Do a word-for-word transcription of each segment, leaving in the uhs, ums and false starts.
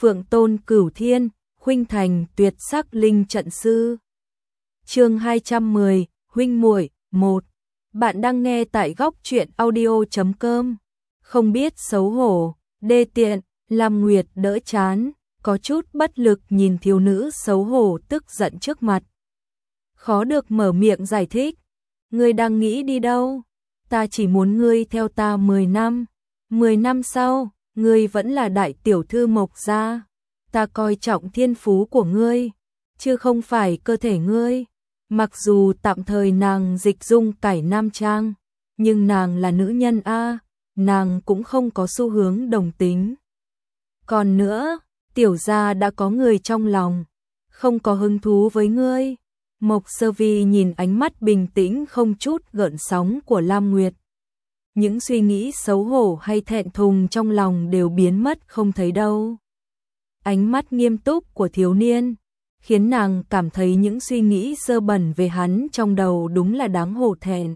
Phượng Tôn Cửu Thiên, Khuynh Thành Tuyệt Sắc Linh Trận Sư. Chương hai trăm mười, huynh muội một. Bạn đang nghe tại góc truyện audio chấm com. Không biết xấu hổ, đê tiện, Lam Nguyệt đỡ chán, có chút bất lực nhìn thiếu nữ xấu hổ tức giận trước mặt. Khó được mở miệng giải thích. Ngươi đang nghĩ đi đâu? Ta chỉ muốn ngươi theo ta mười năm. mười năm sau, ngươi vẫn là đại tiểu thư Mộc gia. Ta coi trọng thiên phú của ngươi, chứ không phải cơ thể ngươi. Mặc dù tạm thời nàng dịch dung cải nam trang, nhưng nàng là nữ nhân a, nàng cũng không có xu hướng đồng tính. Còn nữa, tiểu gia đã có người trong lòng, không có hứng thú với ngươi. Mộc Sơ Vi nhìn ánh mắt bình tĩnh không chút gợn sóng của Lam Nguyệt. Những suy nghĩ xấu hổ hay thẹn thùng trong lòng đều biến mất không thấy đâu. Ánh mắt nghiêm túc của thiếu niên khiến nàng cảm thấy những suy nghĩ dơ bẩn về hắn trong đầu đúng là đáng hổ thẹn.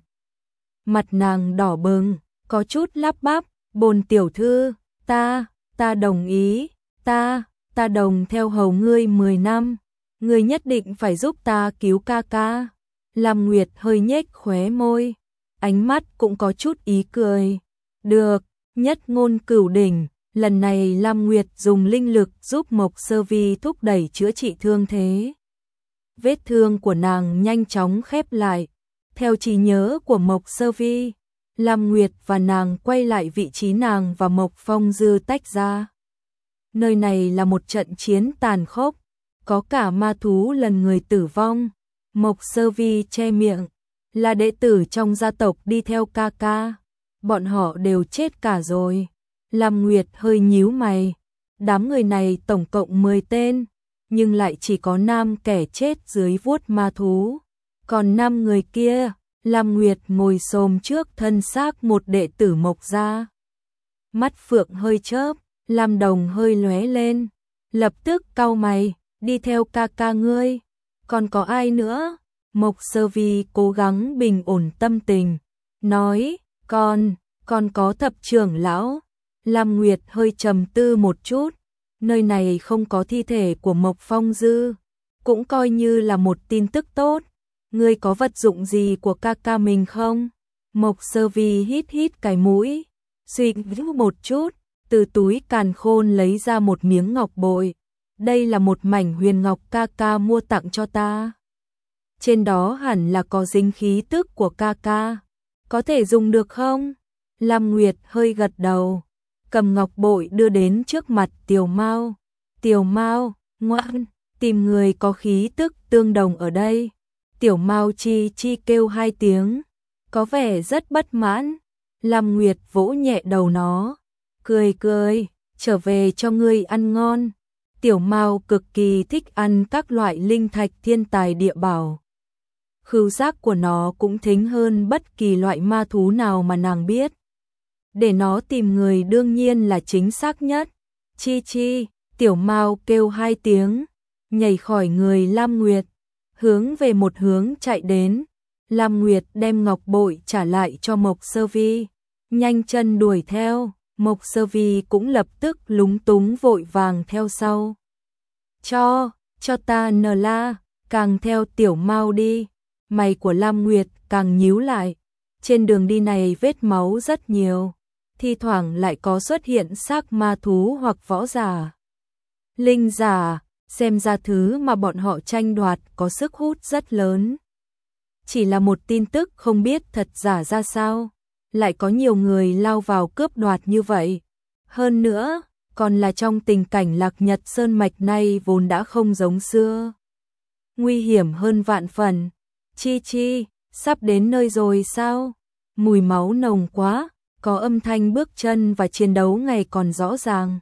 Mặt nàng đỏ bừng, có chút lắp bắp, "Bồn tiểu thư, ta, ta đồng ý, ta, ta đồng theo hầu ngươi mười năm, ngươi nhất định phải giúp ta cứu ca ca." Lam Nguyệt hơi nhếch khóe môi, ánh mắt cũng có chút ý cười. "Được, nhất ngôn cửu đỉnh." Lần này Lam Nguyệt dùng linh lực giúp Mộc Sơ Vi thúc đẩy chữa trị thương thế. Vết thương của nàng nhanh chóng khép lại. Theo trí nhớ của Mộc Sơ Vi, Lam Nguyệt và nàng quay lại vị trí nàng và Mộc Phong Dư tách ra. Nơi này là một trận chiến tàn khốc, có cả ma thú lần người tử vong. Mộc Sơ Vi che miệng, là đệ tử trong gia tộc đi theo ca ca. Bọn họ đều chết cả rồi. Lam Nguyệt hơi nhíu mày, đám người này tổng cộng mười tên, nhưng lại chỉ có năm kẻ chết dưới vuốt ma thú. Còn năm người kia, Lam Nguyệt ngồi xổm trước thân xác một đệ tử Mộc gia. Mắt phượng hơi chớp, Lam Đồng hơi lóe lên, lập tức cau mày, "Đi theo ca ca ngươi, còn có ai nữa?" Mộc Sơ Vi cố gắng bình ổn tâm tình, nói, "Con, còn có thập trưởng lão." Lam Nguyệt hơi trầm tư một chút, nơi này không có thi thể của Mộc Phong Dư, cũng coi như là một tin tức tốt. "Ngươi có vật dụng gì của ca ca mình không?" Mộc Sơ Vi hít hít cái mũi, suy nghĩ một chút, từ túi càn khôn lấy ra một miếng ngọc bội. "Đây là một mảnh huyền ngọc ca ca mua tặng cho ta. Trên đó hẳn là có dính khí tức của ca ca. Có thể dùng được không?" Lam Nguyệt hơi gật đầu, cầm ngọc bội đưa đến trước mặt Tiểu Mao. "Tiểu Mao, ngoan, tìm người có khí tức tương đồng ở đây." Tiểu Mao chi chi kêu hai tiếng, có vẻ rất bất mãn. Lam Nguyệt vỗ nhẹ đầu nó, cười cười, "Trở về cho ngươi ăn ngon." Tiểu Mao cực kỳ thích ăn các loại linh thạch thiên tài địa bảo. Khứu giác của nó cũng thính hơn bất kỳ loại ma thú nào mà nàng biết. Để nó tìm người đương nhiên là chính xác nhất. "Chi chi." Tiểu Mao kêu hai tiếng, nhảy khỏi người Lam Nguyệt, hướng về một hướng chạy đến. Lam Nguyệt đem ngọc bội trả lại cho Mộc Sơ Vi, nhanh chân đuổi theo. Mộc Sơ Vi cũng lập tức lúng túng vội vàng theo sau. Cho, cho ta nờ la, càng theo Tiểu Mao đi." Mày của Lam Nguyệt càng nhíu lại. Trên đường đi này vết máu rất nhiều, thi thoảng lại có xuất hiện xác ma thú hoặc võ giả, linh giả, xem ra thứ mà bọn họ tranh đoạt có sức hút rất lớn. Chỉ là một tin tức không biết thật giả ra sao, lại có nhiều người lao vào cướp đoạt như vậy. Hơn nữa, còn là trong tình cảnh Lạc Nhật Sơn mạch này vốn đã không giống xưa, nguy hiểm hơn vạn phần. "Chi chi, sắp đến nơi rồi sao?" Mùi máu nồng quá, có âm thanh bước chân và chiến đấu ngày còn rõ ràng.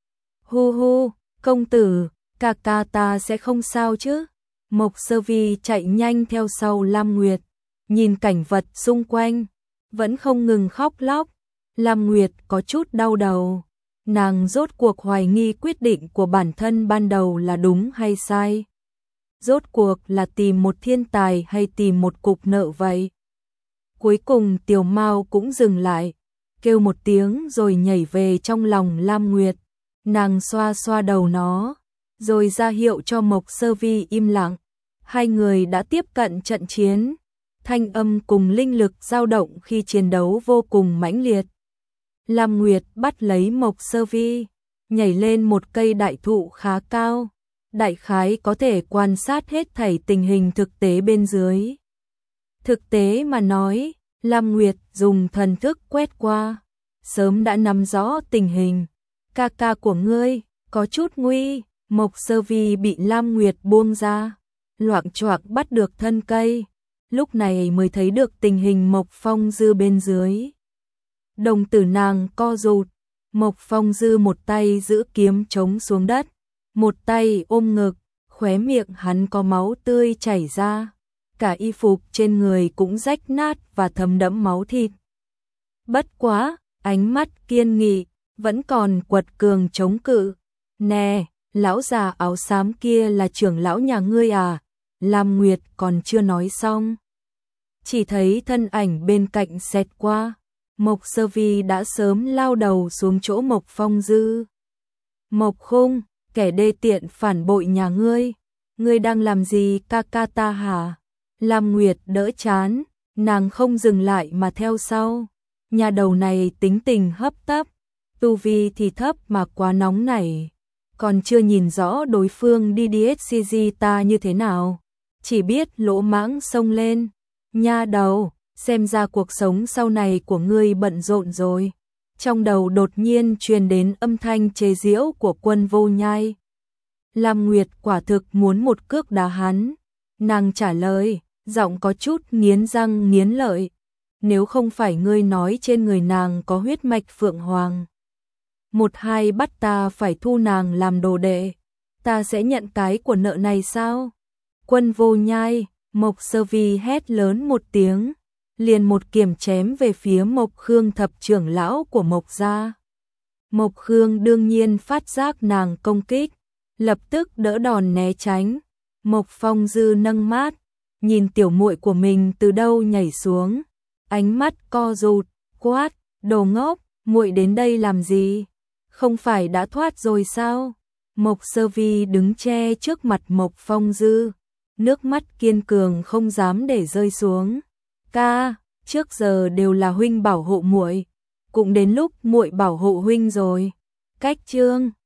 "Hu hu, công tử, ca ca ta sẽ không sao chứ?" Mộc Sơ Vi chạy nhanh theo sau Lam Nguyệt, nhìn cảnh vật xung quanh, vẫn không ngừng khóc lóc. Lam Nguyệt có chút đau đầu, nàng rốt cuộc hoài nghi quyết định của bản thân ban đầu là đúng hay sai. Rốt cuộc là tìm một thiên tài hay tìm một cục nợ vậy? Cuối cùng Tiểu Mao cũng dừng lại, kêu một tiếng rồi nhảy về trong lòng Lam Nguyệt. Nàng xoa xoa đầu nó, rồi ra hiệu cho Mộc Sơ Vi im lặng. Hai người đã tiếp cận trận chiến, thanh âm cùng linh lực dao động khi chiến đấu vô cùng mãnh liệt. Lam Nguyệt bắt lấy Mộc Sơ Vi, nhảy lên một cây đại thụ khá cao, đại khái có thể quan sát hết thảy tình hình thực tế bên dưới. Thực tế mà nói, Lam Nguyệt dùng thần thức quét qua, sớm đã nắm rõ tình hình. Ca ca của ngươi có chút nguy. Mộc Sơ Vi bị Lam Nguyệt buông ra, loạng choạng bắt được thân cây, lúc này mới thấy được tình hình Mộc Phong Dư bên dưới. Đồng tử nàng co rụt, Mộc Phong Dư một tay giữ kiếm chống xuống đất, một tay ôm ngực, khóe miệng hắn có máu tươi chảy ra, cả y phục trên người cũng rách nát và thấm đẫm máu thịt. Bất quá, ánh mắt kiên nghị, vẫn còn quật cường chống cự. Nè, lão già áo xám kia là trưởng lão nhà ngươi à? Lam Nguyệt còn chưa nói xong, chỉ thấy thân ảnh bên cạnh xẹt qua, Mộc Sơ Vi đã sớm lao đầu xuống chỗ Mộc Phong Dư. Mộc Khung, kẻ đê tiện phản bội nhà ngươi, ngươi đang làm gì ca ca ta hả? Lam Nguyệt đỡ chán, nàng không dừng lại mà theo sau. Nhà đầu này tính tình hấp tấp, tu vi thì thấp mà quá nóng nảy, còn chưa nhìn rõ đối phương đi đê ét xê giê ta như thế nào, chỉ biết lỗ mãng xông lên. Nha đầu, xem ra cuộc sống sau này của ngươi bận rộn rồi. Trong đầu đột nhiên truyền đến âm thanh chế giễu của Quân Vô Nhai. Lam Nguyệt quả thực muốn một cước đá hắn. Nàng trả lời, giọng có chút nghiến răng nghiến lợi. Nếu không phải ngươi nói trên người nàng có huyết mạch Phượng Hoàng, một hai bắt ta phải thu nàng làm đồ đệ, ta sẽ nhận cái của nợ này sao? Quân Vô Nhai, Mộc Sơ Vi hét lớn một tiếng, liền một kiếm chém về phía Mộc Khương thập trưởng lão của Mộc gia. Mộc Khương đương nhiên phát giác nàng công kích, lập tức đỡ đòn né tránh. Mộc Phong Dư nâng mát, nhìn tiểu muội của mình từ đâu nhảy xuống, ánh mắt co rụt, quát, đồ ngốc, muội đến đây làm gì? Không phải đã thoát rồi sao? Mộc Sơ Vi đứng che trước mặt Mộc Phong Dư, nước mắt kiên cường không dám để rơi xuống. Ca, trước giờ đều là huynh bảo hộ muội, cũng đến lúc muội bảo hộ huynh rồi. Cách chương